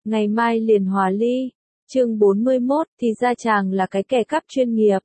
ngày mai liền hòa ly. Chương 41, thì ra chàng là cái kẻ cắp chuyên nghiệp.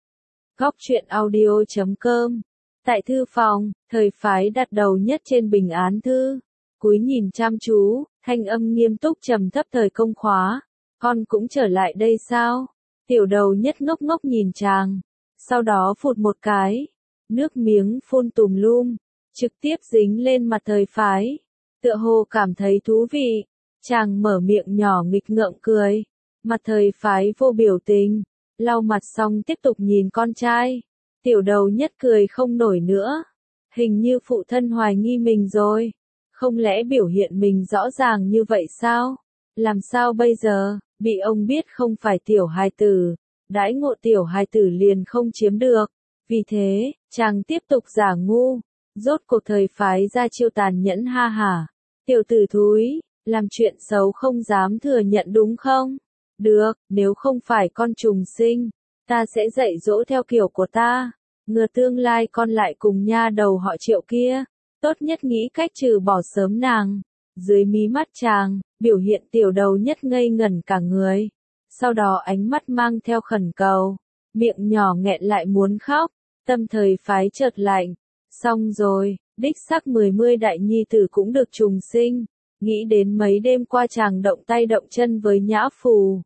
Góc truyện audio.com. Tại thư phòng, Thời Phái đặt đầu nhất trên bình án thư, cúi nhìn chăm chú, thanh âm nghiêm túc trầm thấp. Thời Công Khóa, con cũng trở lại đây sao? Tiểu đầu nhất ngốc ngốc nhìn chàng, sau đó phụt một cái, nước miếng phun tùm lum, trực tiếp dính lên mặt Thời Phái, tựa hồ cảm thấy thú vị. Chàng mở miệng nhỏ nghịch ngợm cười, mặt Thời Phái vô biểu tình, lau mặt xong tiếp tục nhìn con trai. Tiểu đầu nhất cười không nổi nữa, hình như phụ thân hoài nghi mình rồi, không lẽ biểu hiện mình rõ ràng như vậy sao? Làm sao bây giờ, bị ông biết không phải tiểu hài tử, đãi ngộ tiểu hài tử liền không chiếm được. Vì thế, chàng tiếp tục giả ngu, rốt cuộc Thời Phái ra chiêu tàn nhẫn ha hả. Tiểu tử thúi, làm chuyện xấu không dám thừa nhận đúng không? Được, nếu không phải con trùng sinh, ta sẽ dạy dỗ theo kiểu của ta. Ngừa tương lai con lại cùng nha đầu họ Triệu kia, tốt nhất nghĩ cách trừ bỏ sớm nàng. Dưới mí mắt chàng, biểu hiện tiểu đầu nhất ngây ngẩn cả người. Sau đó ánh mắt mang theo khẩn cầu, miệng nhỏ nghẹn lại muốn khóc, tâm Thời Phái chợt lạnh. Xong rồi, đích xác 10 đại nhi tử cũng được trùng sinh. Nghĩ đến mấy đêm qua chàng động tay động chân với Nhã Phù,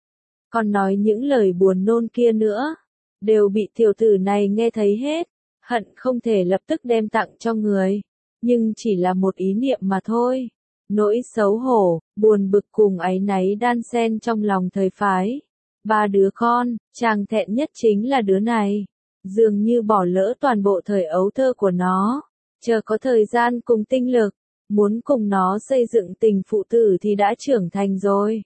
còn nói những lời buồn nôn kia nữa, đều bị tiểu tử này nghe thấy hết, hận không thể lập tức đem tặng cho người, nhưng chỉ là một ý niệm mà thôi. Nỗi xấu hổ, buồn bực cùng áy náy đan xen trong lòng Thời Phái. 3 đứa con, chàng thẹn nhất chính là đứa này, dường như bỏ lỡ toàn bộ thời ấu thơ của nó, chờ có thời gian cùng tinh lực, muốn cùng nó xây dựng tình phụ tử thì đã trưởng thành rồi.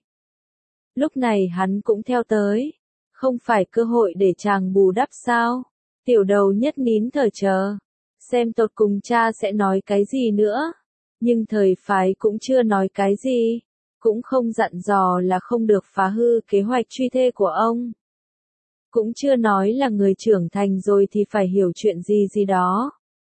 Lúc này hắn cũng theo tới, không phải cơ hội để chàng bù đắp sao? Tiểu đầu nhất nín thở chờ, xem tột cùng cha sẽ nói cái gì nữa. Nhưng Thời Phái cũng chưa nói cái gì, cũng không dặn dò là không được phá hư kế hoạch truy thê của ông. Cũng chưa nói là người trưởng thành rồi thì phải hiểu chuyện gì gì đó.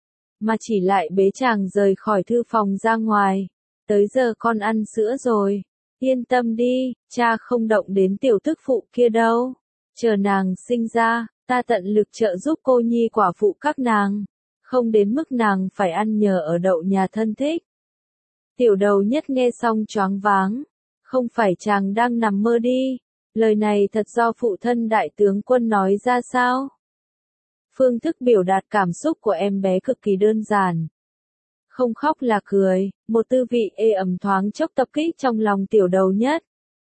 Mà chỉ lại bế chàng rời khỏi thư phòng ra ngoài. Tới giờ con ăn sữa rồi. Yên tâm đi, cha không động đến tiểu tức phụ kia đâu. Chờ nàng sinh ra, ta tận lực trợ giúp cô nhi quả phụ các nàng. Không đến mức nàng phải ăn nhờ ở đậu nhà thân thích. Tiểu đầu nhất nghe xong choáng váng. Không phải chàng đang nằm mơ đi. Lời này thật do phụ thân đại tướng quân nói ra sao? Phương thức biểu đạt cảm xúc của em bé cực kỳ đơn giản. Không khóc là cười, một tư vị ê ẩm thoáng chốc tập kích trong lòng tiểu đầu nhất.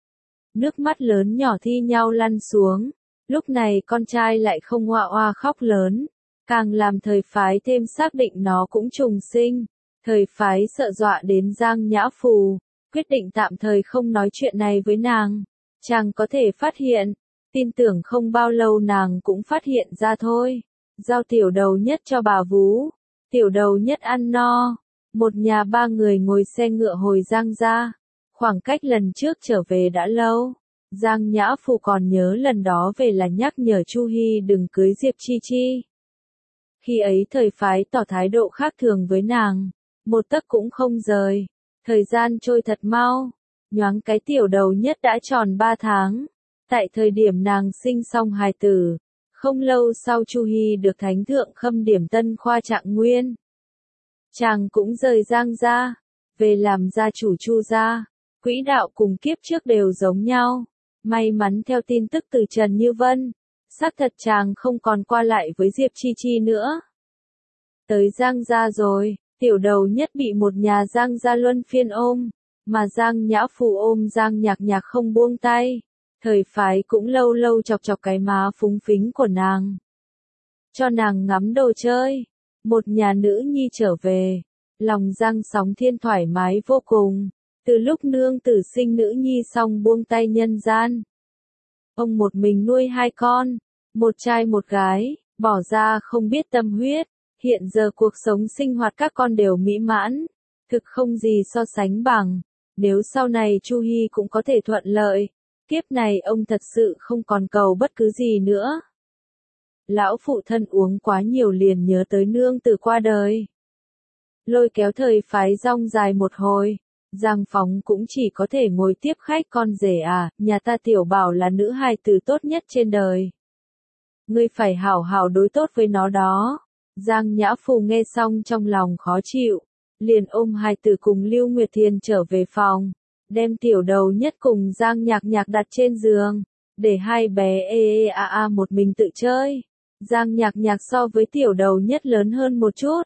Nước mắt lớn nhỏ thi nhau lăn xuống, lúc này con trai lại không oa oa khóc lớn, càng làm Thời Phái thêm xác định nó cũng trùng sinh. Thời Phái sợ dọa đến Giang Nhã Phù, quyết định tạm thời không nói chuyện này với nàng. Chàng có thể phát hiện, tin tưởng không bao lâu nàng cũng phát hiện ra thôi. Giao tiểu đầu nhất cho bà vú, tiểu đầu nhất ăn no. Một nhà 3 người ngồi xe ngựa hồi Giang ra, khoảng cách lần trước trở về đã lâu. Giang Nhã Phù còn nhớ lần đó về là nhắc nhở Chu Hy đừng cưới Diệp Chi Chi. Khi ấy Thời Phái tỏ thái độ khác thường với nàng, một tấc cũng không rời. Thời gian trôi thật mau, nhoáng cái tiểu đầu nhất đã tròn 3 tháng. Tại thời điểm nàng sinh xong hài tử, không lâu sau Chu Hy được Thánh Thượng khâm điểm Tân Khoa Trạng Nguyên. Chàng cũng rời Giang ra, về làm gia chủ Chu gia. Quỹ đạo cùng kiếp trước đều giống nhau. May mắn theo tin tức từ Trần Như Vân, xác thật chàng không còn qua lại với Diệp Chi Chi nữa. Tới Giang gia rồi, tiểu đầu nhất bị một nhà Giang gia luân phiên ôm, mà Giang Nhã Phù ôm Giang Nhạc Nhạc không buông tay. Thời Phái cũng lâu lâu chọc chọc cái má phúng phính của nàng, cho nàng ngắm đồ chơi. Một nhà nữ nhi trở về, lòng Giang Sóng Thiên thoải mái vô cùng. Từ lúc nương tử sinh nữ nhi xong buông tay nhân gian. Ông một mình nuôi 2 con, một trai một gái, bỏ ra không biết tâm huyết. Hiện giờ cuộc sống sinh hoạt các con đều mỹ mãn, thực không gì so sánh bằng. Nếu sau này Chu Hy cũng có thể thuận lợi, kiếp này ông thật sự không còn cầu bất cứ gì nữa. Lão phụ thân uống quá nhiều liền nhớ tới nương tử qua đời. Lôi kéo Thời Phái rong dài một hồi, Giang Phóng cũng chỉ có thể ngồi tiếp khách. Con rể à, nhà ta Tiểu Bảo là nữ hài tử tốt nhất trên đời. Ngươi phải hảo hảo đối tốt với nó đó. Giang Nhã Phù nghe xong trong lòng khó chịu, liền ôm hài tử cùng Lưu Nguyệt Thiền trở về phòng, đem Tiểu Đầu Nhất cùng Giang Nhạc Nhạc đặt trên giường, để hai bé một mình tự chơi. Giang Nhạc Nhạc so với Tiểu Đầu Nhất lớn hơn một chút,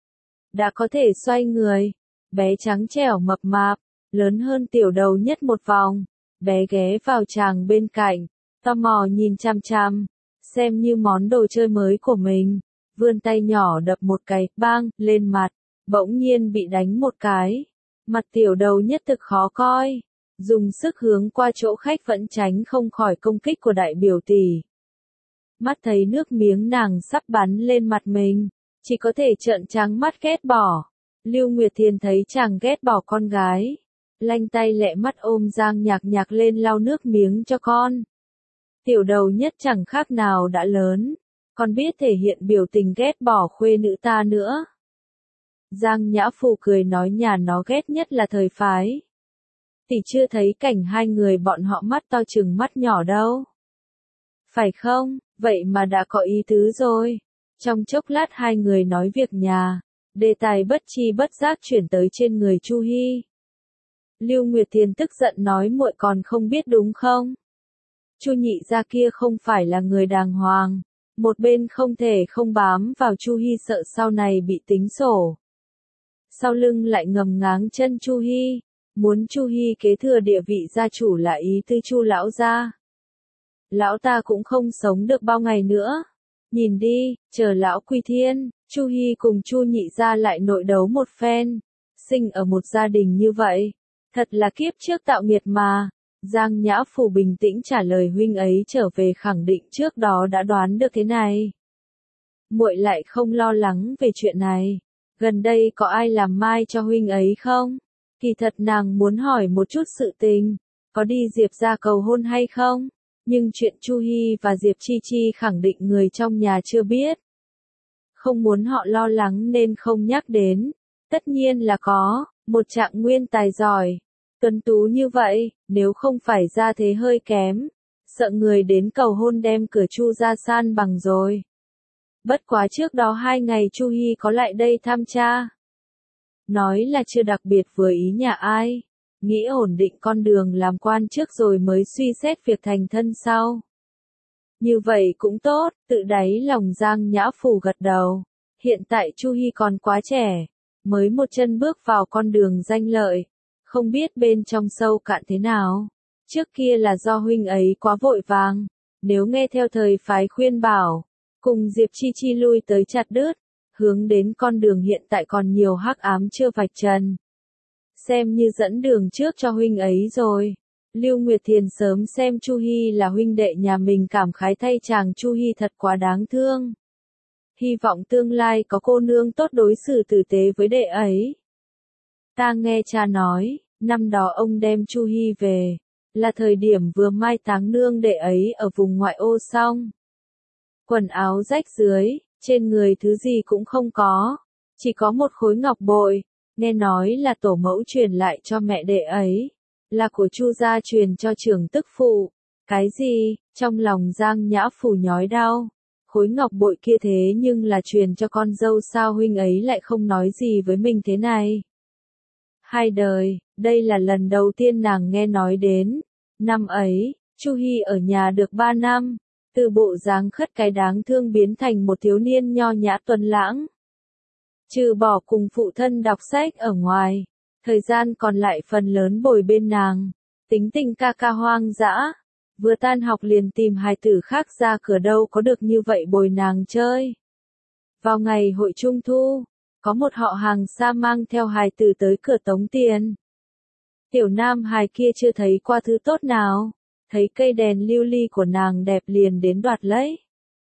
đã có thể xoay người, bé trắng trẻo mập mạp, lớn hơn Tiểu Đầu Nhất một vòng. Bé ghé vào chàng bên cạnh, tò mò nhìn chằm chằm, xem như món đồ chơi mới của mình, vươn tay nhỏ đập một cái, bang, lên mặt, bỗng nhiên bị đánh một cái. Mặt Tiểu Đầu Nhất thực khó coi, dùng sức hướng qua chỗ khách vẫn tránh không khỏi công kích của đại biểu tỷ. Mắt thấy nước miếng nàng sắp bắn lên mặt mình, chỉ có thể trợn trắng mắt ghét bỏ. Lưu Nguyệt Thiền thấy chàng ghét bỏ con gái, lanh tay lẹ mắt ôm Giang Nhạc Nhạc lên lau nước miếng cho con. Tiểu Đầu Nhất chẳng khác nào đã lớn, còn biết thể hiện biểu tình ghét bỏ khuê nữ ta nữa. Giang Nhã Phù cười nói nhà nó ghét nhất là Thời Phái. Tỷ chưa thấy cảnh hai người bọn họ mắt to chừng mắt nhỏ đâu. Phải không, vậy mà đã có ý tứ rồi. Trong chốc lát hai người nói việc nhà, đề tài bất chi bất giác chuyển tới trên người Chu Hi. Lưu Nguyệt Thiền tức giận nói muội còn không biết đúng không? Chu nhị gia kia không phải là người đàng hoàng, một bên không thể không bám vào Chu Hi sợ sau này bị tính sổ. Sau lưng lại ngầm ngáng chân Chu Hi, muốn Chu Hi kế thừa địa vị gia chủ là ý tư Chu lão gia. Lão ta cũng không sống được bao ngày nữa. Nhìn đi, chờ lão quy thiên, Chu Hi cùng Chu nhị gia lại nội đấu một phen. Sinh ở một gia đình như vậy, thật là kiếp trước tạo nghiệt mà. Giang Nhã Phù bình tĩnh trả lời huynh ấy trở về khẳng định trước đó đã đoán được thế này. Muội lại không lo lắng về chuyện này. Gần đây có ai làm mai cho huynh ấy không? Kỳ thật nàng muốn hỏi một chút sự tình, có đi Diệp gia cầu hôn hay không? Nhưng chuyện Chu Hi và Diệp Chi Chi khẳng định người trong nhà chưa biết. Không muốn họ lo lắng nên không nhắc đến. Tất nhiên là có, một trạng nguyên tài giỏi, tuấn tú như vậy, nếu không phải ra thế hơi kém, sợ người đến cầu hôn đem cửa Chu gia san bằng rồi. Bất quá trước đó 2 ngày Chu Hi có lại đây thăm cha. Nói là chưa đặc biệt vừa ý nhà ai, nghĩ ổn định con đường làm quan trước rồi mới suy xét việc thành thân sau. Như vậy cũng tốt, tự đáy lòng Giang Nhã Phù gật đầu. Hiện tại Chu Hi còn quá trẻ, mới một chân bước vào con đường danh lợi, không biết bên trong sâu cạn thế nào. Trước kia là do huynh ấy quá vội vàng, nếu nghe theo Thời Phái khuyên bảo, cùng Diệp Chi Chi lui tới chặt đứt, hướng đến con đường hiện tại còn nhiều hắc ám chưa vạch trần. Xem như dẫn đường trước cho huynh ấy rồi. Lưu Nguyệt Thiền sớm xem Chu Hi là huynh đệ nhà mình cảm khái thay chàng Chu Hi thật quá đáng thương. Hy vọng tương lai có cô nương tốt đối xử tử tế với đệ ấy. Ta nghe cha nói, năm đó ông đem Chu Hi về, là thời điểm vừa mai táng nương đệ ấy ở vùng ngoại ô xong. Quần áo rách dưới, trên người thứ gì cũng không có, chỉ có một khối ngọc bội, nghe nói là tổ mẫu truyền lại cho mẹ đệ ấy, là của Chu gia truyền cho trưởng tức phụ. Cái gì? Trong lòng Giang Nhã Phù nhói đau. Khối ngọc bội kia thế nhưng là truyền cho con dâu sao huynh ấy lại không nói gì với mình thế này? Hai đời, đây là lần đầu tiên nàng nghe nói đến. Năm ấy, Chu Hi ở nhà được 3 năm, từ bộ dáng khất cái đáng thương biến thành một thiếu niên nho nhã tuấn lãng. Trừ bỏ cùng phụ thân đọc sách ở ngoài, thời gian còn lại phần lớn bồi bên nàng, tính tình ca ca hoang dã. Vừa tan học liền tìm hài tử khác ra cửa đâu có được như vậy bồi nàng chơi. Vào ngày hội Trung Thu, có một họ hàng xa mang theo hài tử tới cửa tống tiền. Tiểu nam hài kia chưa thấy qua thứ tốt nào, thấy cây đèn lưu ly của nàng đẹp liền đến đoạt lấy.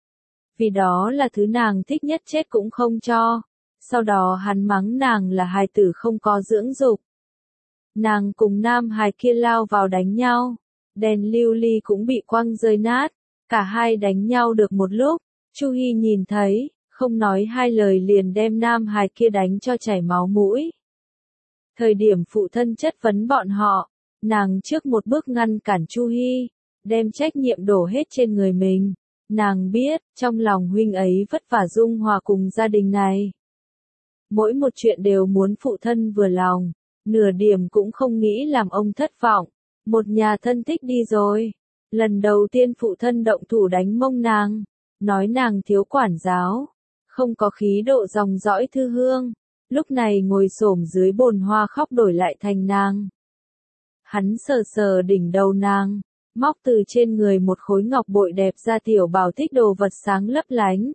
Vì đó là thứ nàng thích nhất chết cũng không cho. Sau đó hắn mắng nàng là hài tử không có dưỡng dục. Nàng cùng nam hài kia lao vào đánh nhau. Đèn lưu ly cũng bị quăng rơi nát, cả hai đánh nhau được một lúc, Chu Hi nhìn thấy, không nói hai lời liền đem nam hài kia đánh cho chảy máu mũi. Thời điểm phụ thân chất vấn bọn họ, nàng trước một bước ngăn cản Chu Hi, đem trách nhiệm đổ hết trên người mình. Nàng biết, trong lòng huynh ấy vất vả dung hòa cùng gia đình này. Mỗi một chuyện đều muốn phụ thân vừa lòng, nửa điểm cũng không nghĩ làm ông thất vọng. Một nhà thân thích đi rồi. Lần đầu tiên phụ thân động thủ đánh mông nàng, nói nàng thiếu quản giáo, không có khí độ dòng dõi thư hương. Lúc này ngồi xổm dưới bồn hoa khóc đổi lại thành nàng. Hắn sờ sờ đỉnh đầu nàng, móc từ trên người một khối ngọc bội đẹp ra, tiểu bảo thích đồ vật sáng lấp lánh.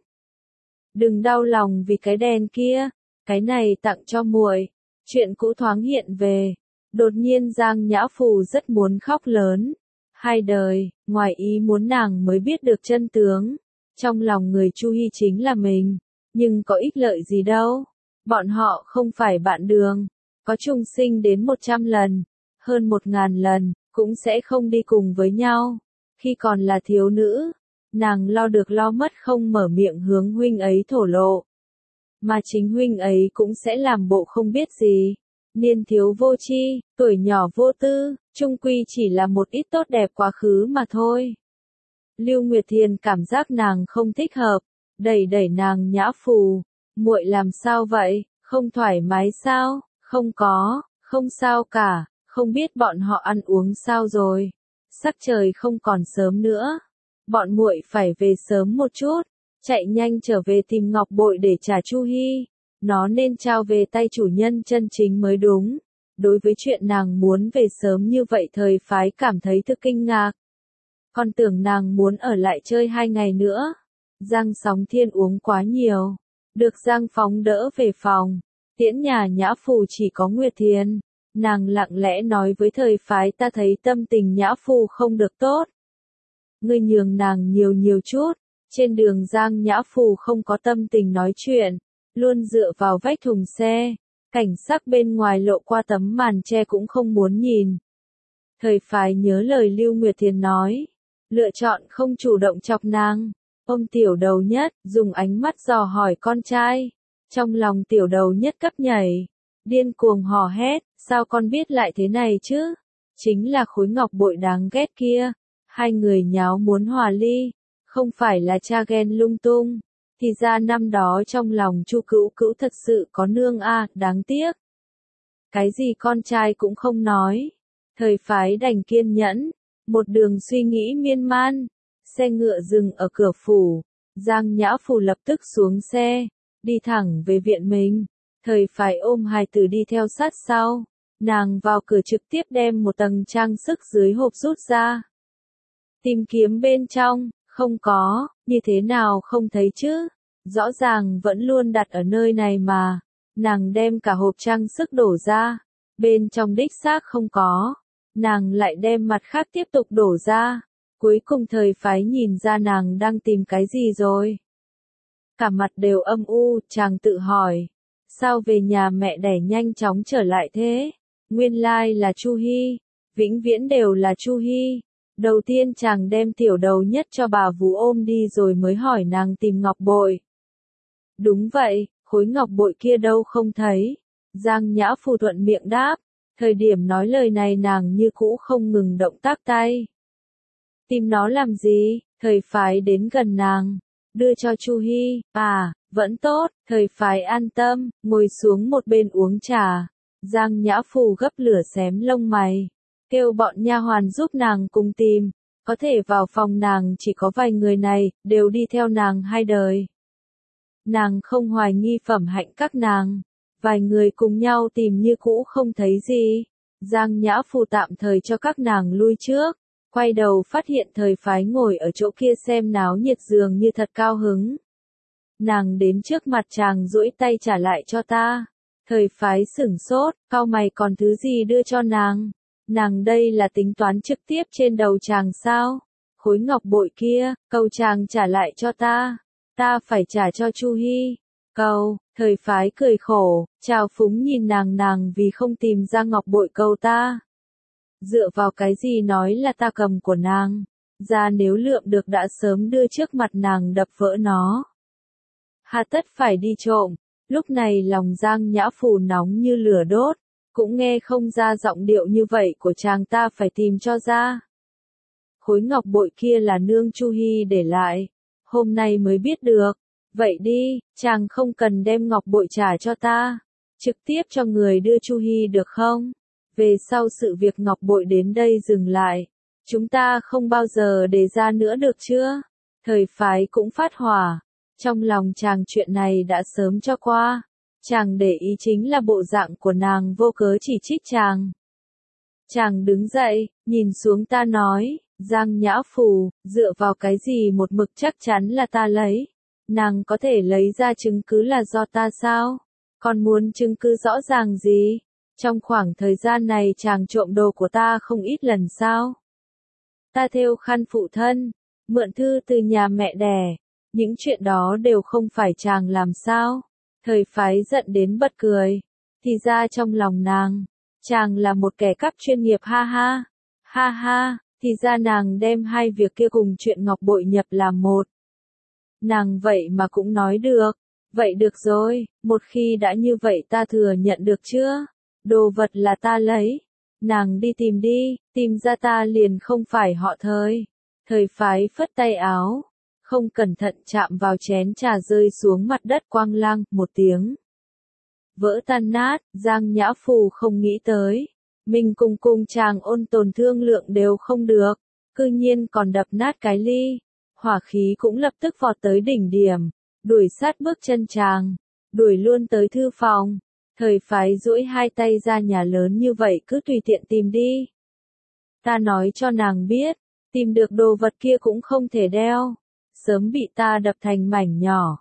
Đừng đau lòng vì cái đèn kia, cái này tặng cho muội. Chuyện cũ thoáng hiện về, đột nhiên Giang Nhã Phù rất muốn khóc lớn. Hai đời, ngoài ý muốn nàng mới biết được chân tướng. Trong lòng người Chu Hi chính là mình, nhưng có ích lợi gì đâu. Bọn họ không phải bạn đường, có chung sinh đến 100 lần, hơn 1000 lần, cũng sẽ không đi cùng với nhau. Khi còn là thiếu nữ, nàng lo được lo mất không mở miệng hướng huynh ấy thổ lộ. Mà chính huynh ấy cũng sẽ làm bộ không biết gì. Niên thiếu vô tri, tuổi nhỏ vô tư, chung quy chỉ là một ít tốt đẹp quá khứ mà thôi. Lưu Nguyệt Thiền cảm giác nàng không thích hợp, đẩy đẩy nàng. Nhã Phù, muội làm sao vậy, không thoải mái sao? Không có, không sao cả, không biết bọn họ ăn uống sao rồi. Sắc trời không còn sớm nữa, bọn muội phải về sớm một chút, chạy nhanh trở về tìm ngọc bội để trả Chu Hi. Nó nên trao về tay chủ nhân chân chính mới đúng. Đối với chuyện nàng muốn về sớm như vậy, Thời Phái cảm thấy thực kinh ngạc. Còn tưởng nàng muốn ở lại chơi 2 ngày nữa. Giang Sóng Thiên uống quá nhiều, được Giang Phóng đỡ về phòng. Tiễn nhà Nhã Phù chỉ có Nguyệt Thiền. Nàng lặng lẽ nói với Thời Phái, ta thấy tâm tình Nhã Phù không được tốt. Ngươi nhường nàng nhiều chút. Trên đường Giang Nhã Phù không có tâm tình nói chuyện, luôn dựa vào vách thùng xe. Cảnh sắc bên ngoài lộ qua tấm màn che cũng không muốn nhìn. Thời Phái nhớ lời Lưu Nguyệt Thiền nói, lựa chọn không chủ động chọc nàng. Ôm Tiểu Đầu Nhất, dùng ánh mắt dò hỏi con trai. Trong lòng Tiểu Đầu Nhất cấp nhảy, điên cuồng hò hét, sao con biết lại thế này chứ? Chính là khối ngọc bội đáng ghét kia. Hai người nháo muốn hòa ly, không phải là cha ghen lung tung. Thì ra năm đó trong lòng Chu Cữu Cữu thật sự có nương a, đáng tiếc. Cái gì con trai cũng không nói. Thời Phái đành kiên nhẫn, một đường suy nghĩ miên man. Xe ngựa dừng ở cửa phủ, Giang Nhã Phù lập tức xuống xe, đi thẳng về viện mình. Thời Phái ôm hài tử đi theo sát sau. Nàng vào cửa trực tiếp đem một tầng trang sức dưới hộp rút ra. Tìm kiếm bên trong, không có, như thế nào không thấy chứ? Rõ ràng vẫn luôn đặt ở nơi này mà. Nàng đem cả hộp trang sức đổ ra, bên trong đích xác không có. Nàng lại đem mặt khác tiếp tục đổ ra. Cuối cùng Thời Phái nhìn ra nàng đang tìm cái gì rồi. Cả mặt đều âm u, chàng tự hỏi. Sao về nhà mẹ đẻ nhanh chóng trở lại thế? Nguyên lai là Chu Hi. Vĩnh viễn đều là Chu Hi. Đầu tiên chàng đem Tiểu Đầu Nhất cho bà vú ôm đi rồi mới hỏi nàng tìm ngọc bội. Đúng vậy, khối ngọc bội kia đâu không thấy. Giang Nhã Phù thuận miệng đáp. Thời điểm nói lời này nàng như cũ không ngừng động tác tay. Tìm nó làm gì? Thời Phái đến gần nàng, đưa cho Chu Hi. À, vẫn tốt. Thời Phái an tâm, ngồi xuống một bên uống trà. Giang Nhã Phù gấp lửa xém lông mày, kêu bọn nha hoàn giúp nàng cùng tìm. Có thể vào phòng nàng chỉ có vài người này, đều đi theo nàng 2 đời. Nàng không hoài nghi phẩm hạnh các nàng. Vài người cùng nhau tìm như cũ không thấy gì. Giang Nhã Phù tạm thời cho các nàng lui trước. Quay đầu phát hiện Thời Phái ngồi ở chỗ kia xem náo nhiệt dường như thật cao hứng. Nàng đến trước mặt chàng duỗi tay trả lại cho ta. Thời Phái sửng sốt, cau mày, còn thứ gì đưa cho nàng? Nàng đây là tính toán trực tiếp trên đầu chàng sao? Khối ngọc bội kia, cầu chàng trả lại cho ta. Ta phải trả cho Chu Hi. Cầu, Thời Phái cười khổ, trào phúng nhìn nàng vì không tìm ra ngọc bội cầu ta. Dựa vào cái gì nói là ta cầm của nàng? Ra nếu lượm được đã sớm đưa trước mặt nàng đập vỡ nó. Hà tất phải đi trộm. Lúc này lòng Giang Nhã Phù nóng như lửa đốt. cũng nghe không ra giọng điệu như vậy của chàng, ta phải tìm cho ra. Khối ngọc bội kia là nương Chu Hi để lại, hôm nay mới biết được. Vậy đi, chàng không cần đem ngọc bội trả cho ta, trực tiếp cho người đưa Chu Hi được không? Về sau sự việc ngọc bội đến đây dừng lại, chúng ta không bao giờ để ra nữa được chưa? Thời phái cũng phát hỏa, trong lòng chàng chuyện này đã sớm cho qua, chàng để ý chính là bộ dạng của nàng vô cớ chỉ trích chàng. Chàng đứng dậy, nhìn xuống ta nói, Giang Nhã Phù, dựa vào cái gì một mực chắc chắn là ta lấy? Nàng có thể lấy ra chứng cứ là do ta sao? Còn muốn chứng cứ rõ ràng gì? Trong khoảng thời gian này chàng trộm đồ của ta không ít lần sao? Ta thêu khăn phụ thân, mượn thư từ nhà mẹ đẻ, những chuyện đó đều không phải chàng làm sao? Thời phái giận đến bật cười, thì ra trong lòng nàng, chàng là một kẻ cắp chuyên nghiệp, ha ha, thì ra nàng đem hai việc kia cùng chuyện ngọc bội nhập làm một. Nàng vậy mà cũng nói được, vậy được rồi, một khi đã như vậy ta thừa nhận được chưa? Đồ vật là ta lấy, nàng đi tìm đi, tìm ra ta liền không phải họ Thời. Thời phái phất tay áo, không cẩn thận chạm vào chén trà rơi xuống mặt đất quang lang, một tiếng. Vỡ tan nát, Giang Nhã Phù không nghĩ tới. Mình cùng chàng ôn tồn thương lượng đều không được, cư nhiên còn đập nát cái ly. Hỏa khí cũng lập tức vọt tới đỉnh điểm, đuổi sát bước chân chàng, đuổi luôn tới thư phòng. Thời phái duỗi hai tay ra, nhà lớn như vậy cứ tùy tiện tìm đi. Ta nói cho nàng biết, tìm được đồ vật kia cũng không thể đeo, sớm bị ta đập thành mảnh nhỏ.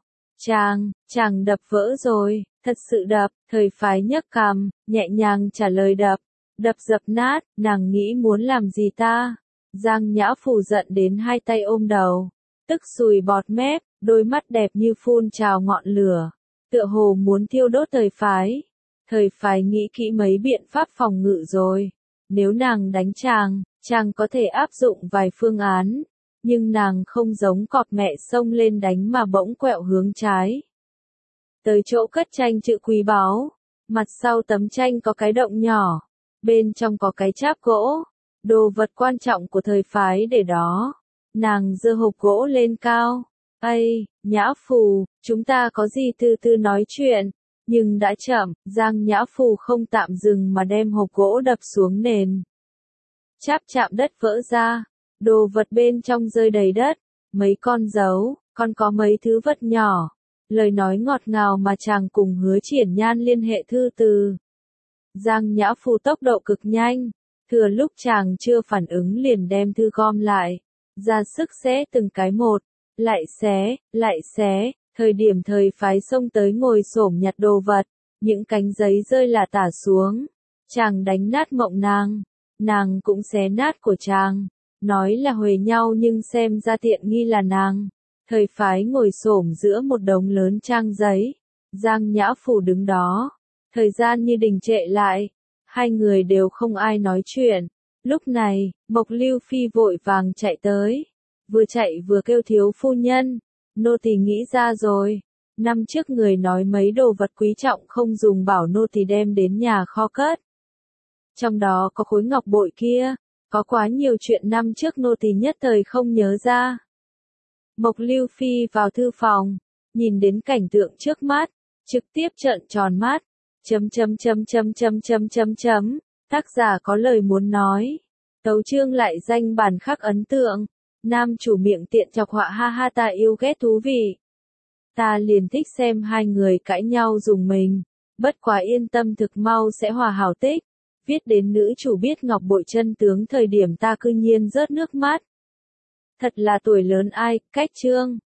Chàng đập vỡ rồi, thật sự đập, thời phái nhấc cằm, nhẹ nhàng trả lời đập dập nát, nàng nghĩ muốn làm gì ta? Giang Nhã Phù giận đến hai tay ôm đầu, tức sùi bọt mép, đôi mắt đẹp như phun trào ngọn lửa, tựa hồ muốn thiêu đốt thời phái. Thời phái nghĩ kỹ mấy biện pháp phòng ngự rồi, nếu nàng đánh chàng có thể áp dụng vài phương án, nhưng nàng không giống cọp mẹ xông lên đánh mà bỗng quẹo hướng trái. Tới chỗ cất tranh chữ quý báu, mặt sau tấm tranh có cái động nhỏ, bên trong có cái cháp gỗ, đồ vật quan trọng của thời phái để đó. Nàng giơ hộp gỗ lên cao, "Ây, Nhã Phù, chúng ta có gì từ từ nói chuyện." Nhưng đã chậm, Giang Nhã Phù không tạm dừng mà đem hộp gỗ đập xuống nền. Cháp chạm đất vỡ ra, đồ vật bên trong rơi đầy đất, mấy con dấu, còn có mấy thứ vật nhỏ. Lời nói ngọt ngào mà chàng cùng Hứa Triển Nhan liên hệ thư từ. Giang Nhã Phù tốc độ cực nhanh, thừa lúc chàng chưa phản ứng liền đem thư gom lại, ra sức xé từng cái một, lại xé, thời điểm thời phái xông tới ngồi xổm nhặt đồ vật, những cánh giấy rơi lả tả xuống, chàng đánh nát mộng nàng cũng xé nát của chàng, nói là huề nhau nhưng xem ra tiện nghi là nàng. Thời phái ngồi xổm giữa một đống lớn trang giấy, Giang Nhã Phù đứng đó, thời gian như đình trệ lại, hai người đều không ai nói chuyện. Lúc này, Mộc Lưu Phi vội vàng chạy tới, vừa chạy vừa kêu thiếu phu nhân, nô tỳ nghĩ ra rồi, năm trước người nói mấy đồ vật quý trọng không dùng bảo nô tỳ đem đến nhà kho cất. Trong đó có khối ngọc bội kia, có quá nhiều chuyện năm trước nô tỳ nhất thời không nhớ ra. Mộc Lưu Phi vào thư phòng, nhìn đến cảnh tượng trước mắt, trực tiếp trợn tròn mắt, tác giả có lời muốn nói. Tấu chương lại danh bản khắc ấn tượng, nam chủ miệng tiện chọc họa, ha ta yêu ghét thú vị. Ta liền thích xem hai người cãi nhau dùng mình, bất quá yên tâm thực mau sẽ hòa hảo tích. Viết đến nữ chủ biết ngọc bội chân tướng thời điểm ta cư nhiên rớt nước mắt. Thật là tuổi lớn ai, cách chương.